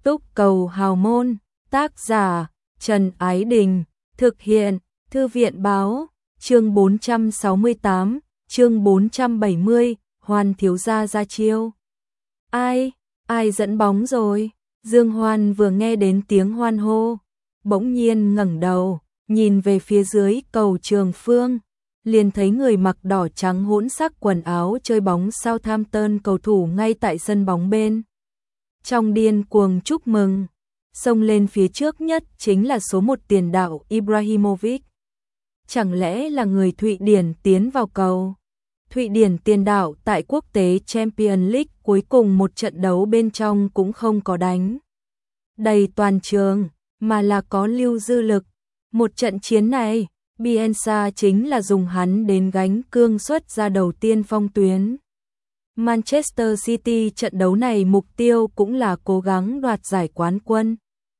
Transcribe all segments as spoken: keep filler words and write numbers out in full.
Túc cầu hào môn, tác giả Trần Ái Đình, thực hiện Thư viện Báo, chương bốn trăm sáu mươi tám, chương bốn trăm bảy mươi, Hoan thiếu gia ra chiêu. Ai, ai dẫn bóng rồi? Dương Hoan vừa nghe đến tiếng hoan hô, bỗng nhiên ngẩng đầu, nhìn về phía dưới cầu Trường Phương, liền thấy người mặc đỏ trắng hỗn sắc quần áo chơi bóng Southampton cầu thủ ngay tại sân bóng bên. Trong điên cuồng chúc mừng, xông lên phía trước nhất chính là số một tiền đạo Ibrahimovic. Chẳng lẽ là người Thụy Điển tiến vào cầu? Thụy Điển tiền đạo tại quốc tế Champions League cuối cùng một trận đấu bên trong cũng không có đánh đầy toàn trường, mà là có lưu dư lực. Một trận chiến này, Bielsa chính là dùng hắn đến gánh cương xuất ra đầu tiên phong tuyến. Manchester City trận đấu này mục tiêu cũng là cố gắng đoạt giải quán quân.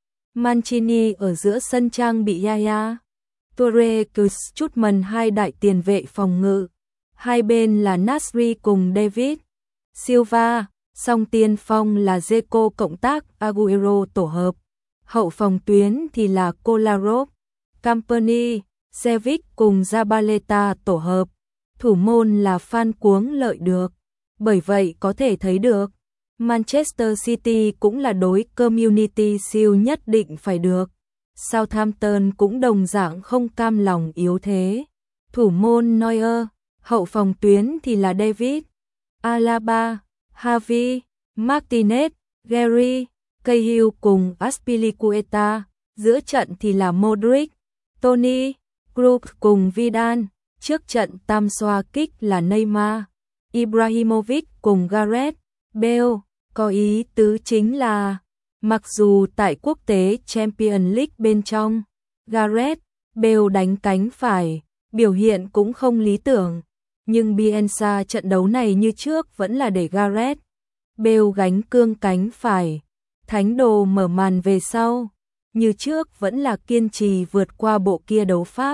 Mancini ở giữa sân trang bị Yaya Toure chút mần hai đại tiền vệ phòng ngự. Hai bên là Nasri cùng David Silva, song tiên phong là Dzeko cộng tác Aguero tổ hợp. Hậu phòng tuyến thì là Kolarov, Company, Cevic cùng Zabaleta tổ hợp. Thủ môn là Phan Cuống lợi được. Bởi vậy có thể thấy được, Manchester City cũng là đối Community Shield nhất định phải được. Southampton cũng đồng dạng không cam lòng yếu thế. Thủ môn Neuer, hậu phòng tuyến thì là David, Alaba, Harvey, Martinez, Gary, Cahill cùng Azpilicueta. Giữa trận thì là Modric, Toni, Kroos cùng Vidal. Trước trận tam xoa kích là Neymar, Ibrahimovic cùng Gareth Bale. Có ý tứ chính là, mặc dù tại quốc tế Champions League bên trong, Gareth Bale đánh cánh phải, biểu hiện cũng không lý tưởng, nhưng Bielsa trận đấu này như trước vẫn là để Gareth Bale gánh cương cánh phải. Thánh đồ mở màn về sau, như trước vẫn là kiên trì vượt qua bộ kia đấu pháp.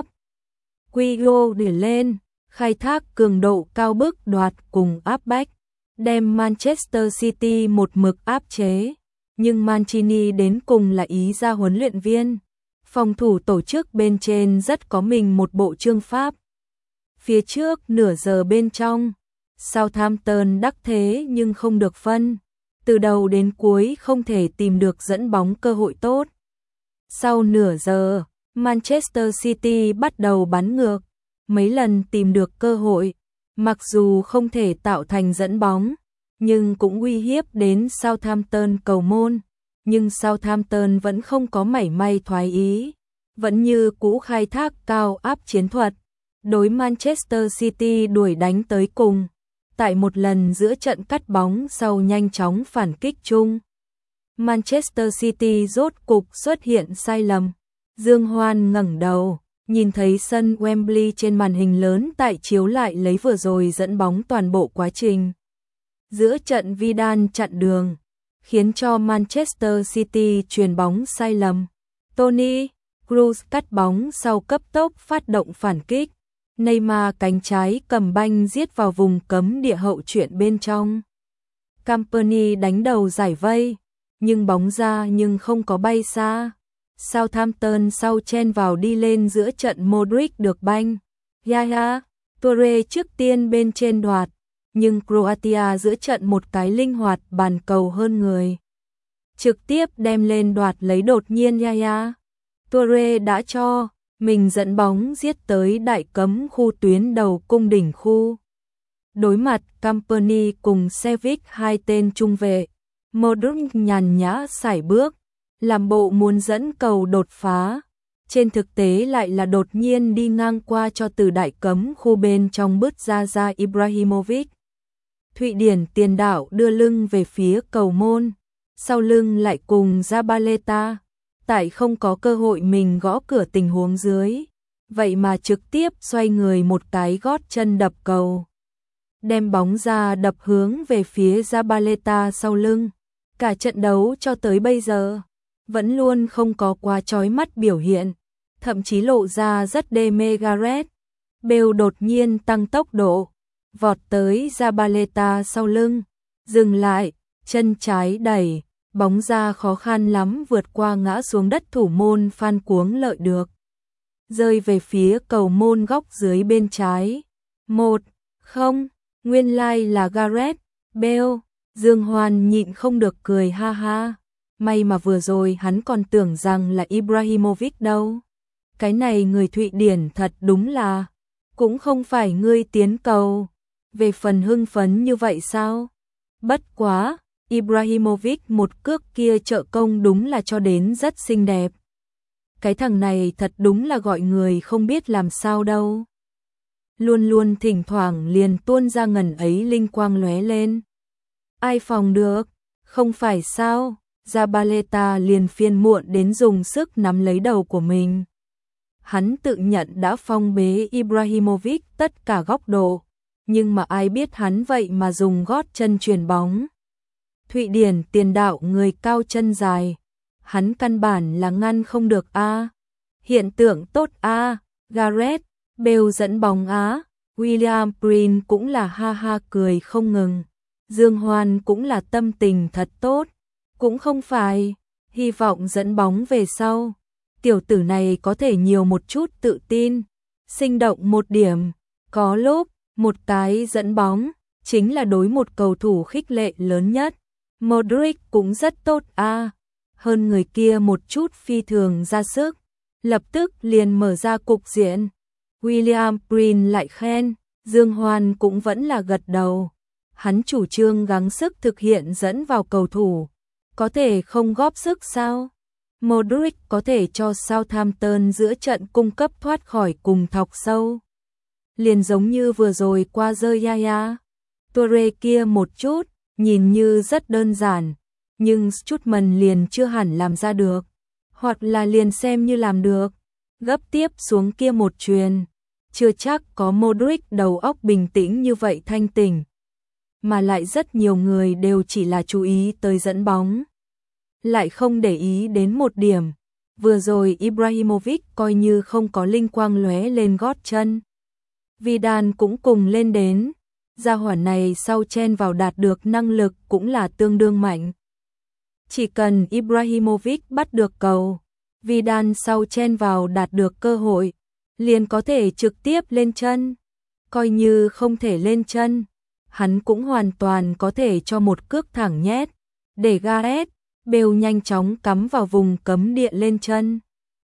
Quigo để lên, khai thác cường độ cao bức đoạt cùng áp bách, đem Manchester City một mực áp chế, nhưng Mancini đến cùng là ý ra huấn luyện viên. Phòng thủ tổ chức bên trên rất có mình một bộ chương pháp. Phía trước nửa giờ bên trong, Southampton đắc thế nhưng không được phân, từ đầu đến cuối không thể tìm được dẫn bóng cơ hội tốt. Sau nửa giờ, Manchester City bắt đầu bắn ngược, mấy lần tìm được cơ hội, mặc dù không thể tạo thành dẫn bóng, nhưng cũng uy hiếp đến Southampton cầu môn. Nhưng Southampton vẫn không có mảy may thoái ý, vẫn như cũ khai thác cao áp chiến thuật, đối Manchester City đuổi đánh tới cùng. Tại một lần giữa trận cắt bóng sau nhanh chóng phản kích chung, Manchester City rốt cục xuất hiện sai lầm. Dương Hoan ngẩng đầu, nhìn thấy sân Wembley trên màn hình lớn tại chiếu lại lấy vừa rồi dẫn bóng toàn bộ quá trình. Giữa trận Vidal chặn đường, khiến cho Manchester City chuyền bóng sai lầm. Toni Kroos cắt bóng sau cấp tốc phát động phản kích. Neymar cánh trái cầm banh giết vào vùng cấm địa hậu truyện bên trong. Company đánh đầu giải vây, nhưng bóng ra nhưng không có bay xa. Southampton sau chen vào đi lên giữa trận Modric được banh. Yaya Toure trước tiên bên trên đoạt, nhưng Croatia giữa trận một cái linh hoạt bàn cầu hơn người, trực tiếp đem lên đoạt lấy. Đột nhiên Yaya Toure đã cho mình dẫn bóng giết tới đại cấm khu tuyến đầu cung đỉnh khu. Đối mặt Company cùng Cevic hai tên trung vệ, Modric nhàn nhã sải bước, làm bộ muốn dẫn cầu đột phá, trên thực tế lại là đột nhiên đi ngang qua cho từ đại cấm khu bên trong bứt ra ra Ibrahimovic. Thụy Điển tiền đạo đưa lưng về phía cầu môn, sau lưng lại cùng Zabaleta, tại không có cơ hội mình gõ cửa tình huống dưới, vậy mà trực tiếp xoay người một cái gót chân đập cầu, đem bóng ra đập hướng về phía Zabaleta sau lưng. Cả trận đấu cho tới bây giờ, vẫn luôn không có quá chói mắt biểu hiện, thậm chí lộ ra rất đê mê. Gareth Bale đột nhiên tăng tốc độ, vọt tới Zabaleta sau lưng, dừng lại, chân trái đẩy, bóng ra khó khăn lắm vượt qua ngã xuống đất thủ môn Phan Cuống Lợi được. Rơi về phía cầu môn góc dưới bên trái. Một, không, nguyên lai like là Gareth Bale. Dương Hoan nhịn không được cười ha ha. May mà vừa rồi hắn còn tưởng rằng là Ibrahimovic đâu. Cái này người Thụy Điển thật đúng là, cũng không phải ngươi tiến cầu. Về phần hưng phấn như vậy sao? Bất quá, Ibrahimovic một cước kia trợ công đúng là cho đến rất xinh đẹp. Cái thằng này thật đúng là gọi người không biết làm sao đâu. Luôn luôn thỉnh thoảng liền tuôn ra ngần ấy linh quang lóe lên. Ai phòng được, không phải sao? Zabaleta liền phiền muộn đến dùng sức nắm lấy đầu của mình. Hắn tự nhận đã phong bế Ibrahimovic tất cả góc độ, nhưng mà ai biết hắn vậy mà dùng gót chân chuyền bóng. Thụy Điển tiền đạo người cao chân dài, hắn căn bản là ngăn không được a. Hiện tượng tốt a, Gareth Bale dẫn bóng á, William Prin cũng là ha ha cười không ngừng. Dương Hoan cũng là tâm tình thật tốt, cũng không phải, hy vọng dẫn bóng về sau. Tiểu tử này có thể nhiều một chút tự tin, sinh động một điểm, có lúc, một cái dẫn bóng, chính là đối một cầu thủ khích lệ lớn nhất. Modric cũng rất tốt a, hơn người kia một chút phi thường ra sức, lập tức liền mở ra cục diện. William Prin lại khen, Dương Hoan cũng vẫn là gật đầu. Hắn chủ trương gắng sức thực hiện dẫn vào cầu thủ, có thể không góp sức sao? Modric có thể cho Southampton giữa trận cung cấp thoát khỏi cùng thọc sâu. Liền giống như vừa rồi qua rơi Yaya Toure kia một chút, nhìn như rất đơn giản, nhưng Strootman liền chưa hẳn làm ra được, hoặc là liền xem như làm được. Gấp tiếp xuống kia một chuyền, chưa chắc có Modric đầu óc bình tĩnh như vậy thanh tỉnh, mà lại rất nhiều người đều chỉ là chú ý tới dẫn bóng, lại không để ý đến một điểm. Vừa rồi Ibrahimovic coi như không có linh quang lóe lên gót chân. Vidal cũng cùng lên đến, gia hỏa này sau chen vào đạt được năng lực cũng là tương đương mạnh. Chỉ cần Ibrahimovic bắt được cầu, Vidal sau chen vào đạt được cơ hội, liền có thể trực tiếp lên chân. Coi như không thể lên chân, hắn cũng hoàn toàn có thể cho một cước thẳng nhét, để Gareth Bale nhanh chóng cắm vào vùng cấm địa lên chân.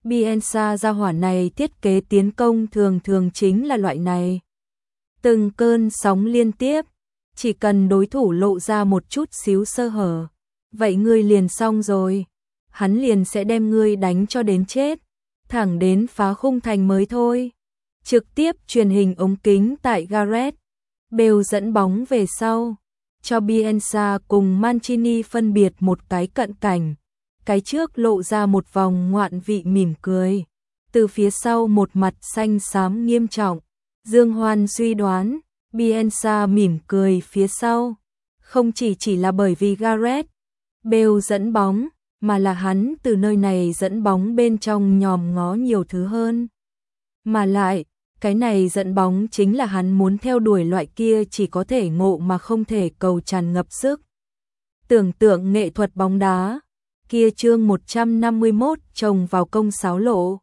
Bielsa gia hỏa này thiết kế tiến công thường thường chính là loại này. Từng cơn sóng liên tiếp, chỉ cần đối thủ lộ ra một chút xíu sơ hở, vậy ngươi liền xong rồi. Hắn liền sẽ đem ngươi đánh cho đến chết, thẳng đến phá khung thành mới thôi. Trực tiếp truyền hình ống kính tại Gareth Bale dẫn bóng về sau, cho Bielsa cùng Mancini phân biệt một cái cận cảnh. Cái trước lộ ra một vòng ngoạn vị mỉm cười, từ phía sau một mặt xanh xám nghiêm trọng. Dương Hoan suy đoán, Bielsa mỉm cười phía sau, không chỉ chỉ là bởi vì Gareth Bale dẫn bóng, mà là hắn từ nơi này dẫn bóng bên trong nhòm ngó nhiều thứ hơn. Mà lại, cái này dẫn bóng chính là hắn muốn theo đuổi loại kia chỉ có thể ngộ mà không thể cầu tràn ngập sức. Tưởng tượng nghệ thuật bóng đá, kia chương một trăm năm mươi mốt trồng vào công sáo lộ.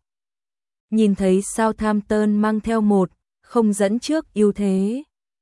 Nhìn thấy Southampton mang theo một, không dẫn trước ưu thế.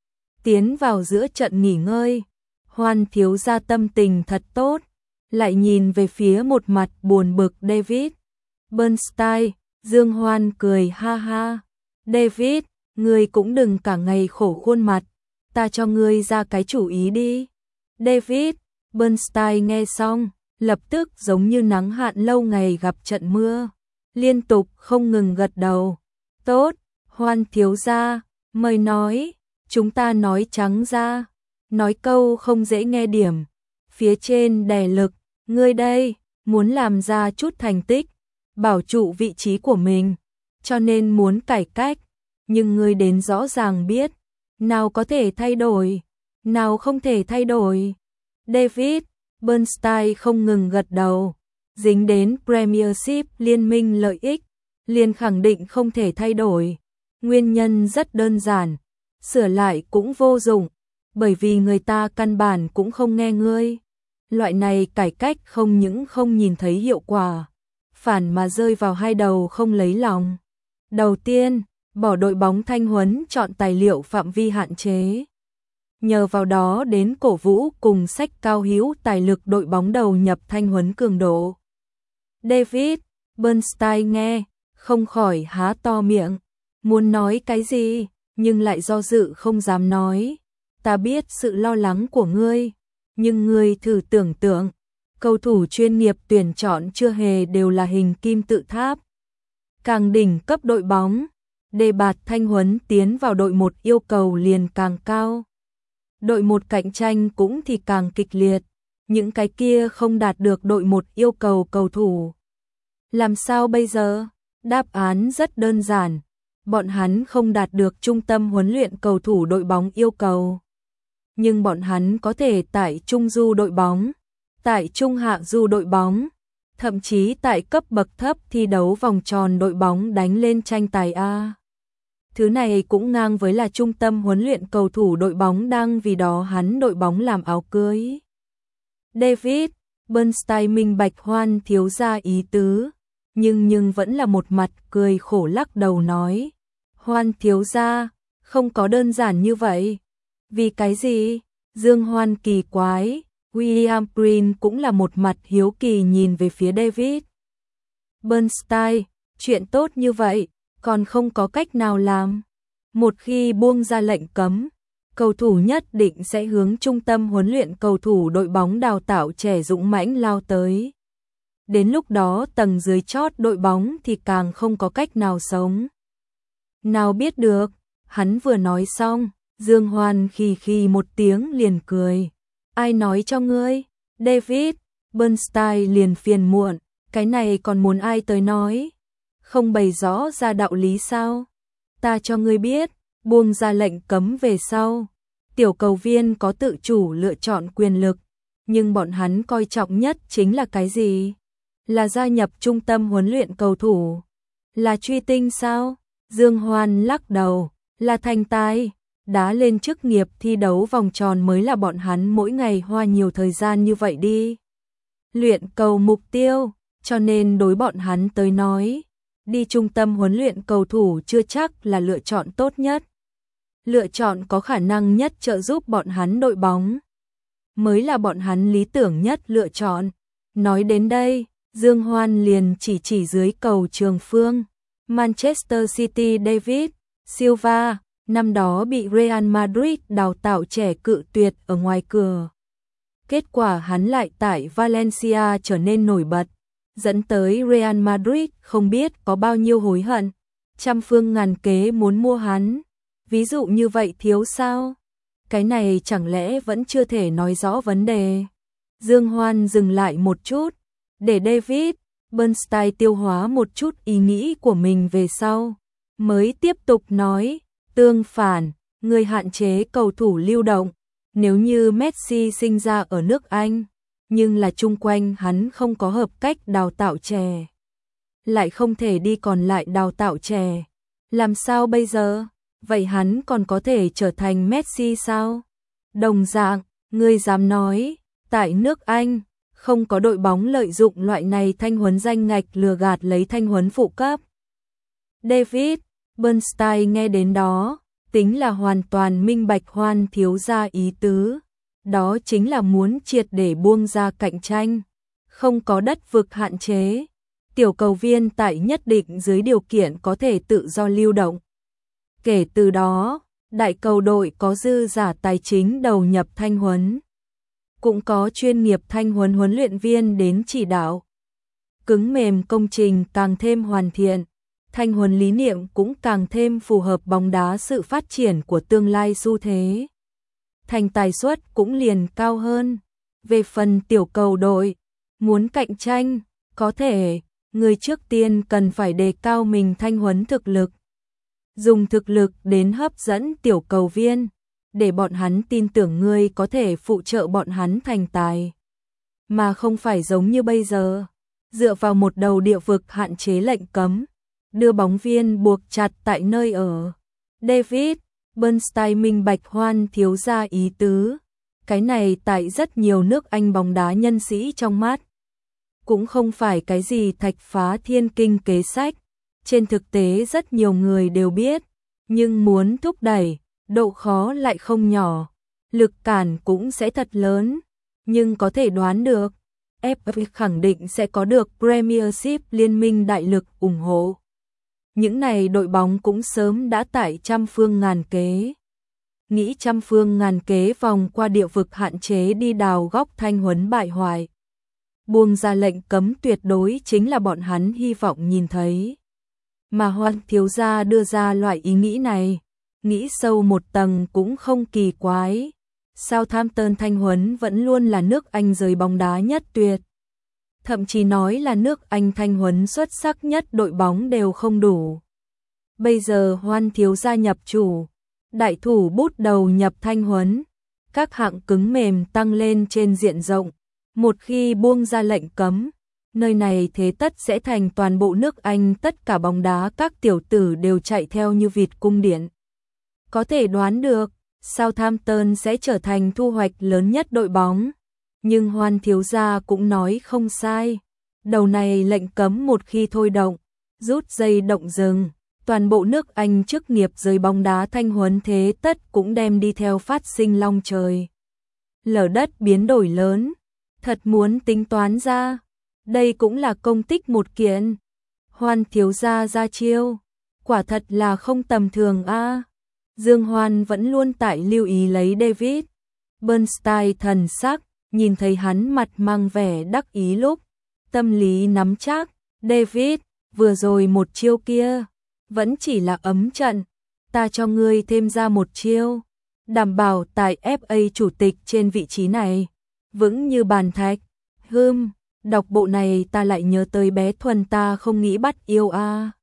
Tiến vào giữa trận nghỉ ngơi, Hoan thiếu gia tâm tình thật tốt, lại nhìn về phía một mặt buồn bực David Bernstein. Dương Hoan cười ha ha. David, ngươi cũng đừng cả ngày khổ khuôn mặt, ta cho ngươi ra cái chủ ý đi. David Bernstein nghe xong, lập tức giống như nắng hạn lâu ngày gặp trận mưa, liên tục không ngừng gật đầu. Tốt, Hoan thiếu gia, mời nói, chúng ta nói trắng ra, nói câu không dễ nghe điểm, phía trên đè lực, ngươi đây, muốn làm ra chút thành tích, bảo trụ vị trí của mình, cho nên muốn cải cách, nhưng ngươi đến rõ ràng biết, nào có thể thay đổi, nào không thể thay đổi. David Bernstein không ngừng gật đầu, dính đến Premiership liên minh lợi ích, liền khẳng định không thể thay đổi. Nguyên nhân rất đơn giản, sửa lại cũng vô dụng, bởi vì người ta căn bản cũng không nghe ngươi. Loại này cải cách không những không nhìn thấy hiệu quả, phản mà rơi vào hai đầu không lấy lòng. Đầu tiên, bỏ đội bóng thanh huấn chọn tài liệu phạm vi hạn chế. Nhờ vào đó đến cổ vũ cùng sách cao hữu tài lực đội bóng đầu nhập thanh huấn cường độ. David Bernstein nghe, không khỏi há to miệng, muốn nói cái gì, nhưng lại do dự không dám nói. Ta biết sự lo lắng của ngươi, nhưng ngươi thử tưởng tượng, cầu thủ chuyên nghiệp tuyển chọn chưa hề đều là hình kim tự tháp. Càng đỉnh cấp đội bóng, đề bạt thanh huấn tiến vào đội một yêu cầu liền càng cao. Đội một cạnh tranh cũng thì càng kịch liệt, những cái kia không đạt được đội một yêu cầu cầu thủ. Làm sao bây giờ? Đáp án rất đơn giản, bọn hắn không đạt được trung tâm huấn luyện cầu thủ đội bóng yêu cầu. Nhưng bọn hắn có thể tại trung du đội bóng, tại trung hạ du đội bóng, thậm chí tại cấp bậc thấp thi đấu vòng tròn đội bóng đánh lên tranh tài A. Thứ này cũng ngang với là trung tâm huấn luyện cầu thủ đội bóng đang vì đó hắn đội bóng làm áo cưới. David Bernstein minh bạch Hoan thiếu gia ý tứ, nhưng nhưng vẫn là một mặt cười khổ lắc đầu nói. Hoan thiếu gia, không có đơn giản như vậy. Vì cái gì? Dương Hoan kỳ quái, William Green cũng là một mặt hiếu kỳ nhìn về phía David Bernstein, chuyện tốt như vậy, còn không có cách nào làm. Một khi buông ra lệnh cấm, cầu thủ nhất định sẽ hướng trung tâm huấn luyện cầu thủ đội bóng đào tạo trẻ dũng mãnh lao tới. Đến lúc đó tầng dưới chót đội bóng thì càng không có cách nào sống. Nào biết được, hắn vừa nói xong, Dương Hoan khì khì một tiếng liền cười. Ai nói cho ngươi? David Bernstein liền phiền muộn, cái này còn muốn ai tới nói? Không bày rõ ra đạo lý sao? Ta cho ngươi biết, buông ra lệnh cấm về sau, tiểu cầu viên có tự chủ lựa chọn quyền lực, nhưng bọn hắn coi trọng nhất chính là cái gì? Là gia nhập trung tâm huấn luyện cầu thủ? Là truy tinh sao? Dương Hoan lắc đầu, là thành tài, đá lên chức nghiệp thi đấu vòng tròn mới là bọn hắn mỗi ngày hoa nhiều thời gian như vậy đi. Luyện cầu mục tiêu, cho nên đối bọn hắn tới nói, đi trung tâm huấn luyện cầu thủ chưa chắc là lựa chọn tốt nhất. Lựa chọn có khả năng nhất trợ giúp bọn hắn đội bóng, mới là bọn hắn lý tưởng nhất lựa chọn. Nói đến đây, Dương Hoan liền chỉ chỉ dưới cầu trường phương. Manchester City David Silva, năm đó bị Real Madrid đào tạo trẻ cự tuyệt ở ngoài cửa. Kết quả hắn lại tại Valencia trở nên nổi bật, dẫn tới Real Madrid không biết có bao nhiêu hối hận, trăm phương ngàn kế muốn mua hắn. Ví dụ như vậy thiếu sao? Cái này chẳng lẽ vẫn chưa thể nói rõ vấn đề? Dương Hoan dừng lại một chút, để David Bernstein tiêu hóa một chút ý nghĩ của mình về sau, mới tiếp tục nói, tương phản, người hạn chế cầu thủ lưu động, nếu như Messi sinh ra ở nước Anh, nhưng là chung quanh hắn không có hợp cách đào tạo trẻ, lại không thể đi còn lại đào tạo trẻ, làm sao bây giờ? Vậy hắn còn có thể trở thành Messi sao? Đồng dạng, ngươi dám nói, tại nước Anh, không có đội bóng lợi dụng loại này thanh huấn danh ngạch lừa gạt lấy thanh huấn phụ cấp. David Bernstein nghe đến đó, tính là hoàn toàn minh bạch Hoan thiếu gia ý tứ. Đó chính là muốn triệt để buông ra cạnh tranh, không có đất vực hạn chế. Tiểu cầu viên tại nhất định dưới điều kiện có thể tự do lưu động. Kể từ đó, đại cầu đội có dư giả tài chính đầu nhập thanh huấn, cũng có chuyên nghiệp thanh huấn huấn luyện viên đến chỉ đạo. Cứng mềm công trình càng thêm hoàn thiện, thanh huấn lý niệm cũng càng thêm phù hợp bóng đá sự phát triển của tương lai xu thế. Thành tài suất cũng liền cao hơn. Về phần tiểu cầu đội, muốn cạnh tranh, có thể, người trước tiên cần phải đề cao mình thanh huấn thực lực. Dùng thực lực đến hấp dẫn tiểu cầu viên, để bọn hắn tin tưởng ngươi có thể phụ trợ bọn hắn thành tài. Mà không phải giống như bây giờ, dựa vào một đầu địa vực hạn chế lệnh cấm, đưa bóng viên buộc chặt tại nơi ở. David Bernstein minh bạch Hoan thiếu gia ý tứ, Cái này tại rất nhiều nước Anh bóng đá nhân sĩ trong mắt. Cũng không phải cái gì thạch phá thiên kinh kế sách. Trên thực tế rất nhiều người đều biết. Nhưng muốn thúc đẩy, độ khó lại không nhỏ. Lực cản cũng sẽ thật lớn. Nhưng có thể đoán được, ép ép khẳng định sẽ có được Premiership liên minh đại lực ủng hộ. Những này đội bóng cũng sớm đã tại trăm phương ngàn kế. Nghĩ trăm phương ngàn kế vòng qua địa vực hạn chế đi đào góc Thanh Huấn bại hoại. Buông ra lệnh cấm tuyệt đối chính là bọn hắn hy vọng nhìn thấy. Mà Hoan thiếu gia đưa ra loại ý nghĩ này, nghĩ sâu một tầng cũng không kỳ quái. Southampton Thanh Huấn vẫn luôn là nước Anh giới bóng đá nhất tuyệt. Thậm chí nói là nước Anh Thanh Huấn xuất sắc nhất đội bóng đều không đủ. Bây giờ Hoan thiếu gia nhập chủ, đại thủ bút đầu nhập Thanh Huấn, các hạng cứng mềm tăng lên trên diện rộng. Một khi buông ra lệnh cấm, nơi này thế tất sẽ thành toàn bộ nước Anh, tất cả bóng đá các tiểu tử đều chạy theo như vịt cung điện. Có thể đoán được, Southampton sẽ trở thành thu hoạch lớn nhất đội bóng. Nhưng Hoan thiếu gia cũng nói không sai. Đầu này lệnh cấm một khi thôi động, rút dây động rừng, toàn bộ nước Anh chức nghiệp giới bóng đá Thanh Huấn thế tất cũng đem đi theo phát sinh long trời lở đất biến đổi lớn. Thật muốn tính toán ra, đây cũng là công tích một kiện. Hoan thiếu gia ra chiêu, quả thật là không tầm thường a. Dương Hoan vẫn luôn tại lưu ý lấy David Bernstein thần sắc, nhìn thấy hắn mặt mang vẻ đắc ý lúc, tâm lý nắm chắc. David, vừa rồi một chiêu kia, vẫn chỉ là ấm trận, ta cho ngươi thêm ra một chiêu, đảm bảo tại ép a chủ tịch trên vị trí này, vững như bàn thạch. Hừm, đọc bộ này ta lại nhớ tới bé Thuần ta không nghĩ bắt yêu a.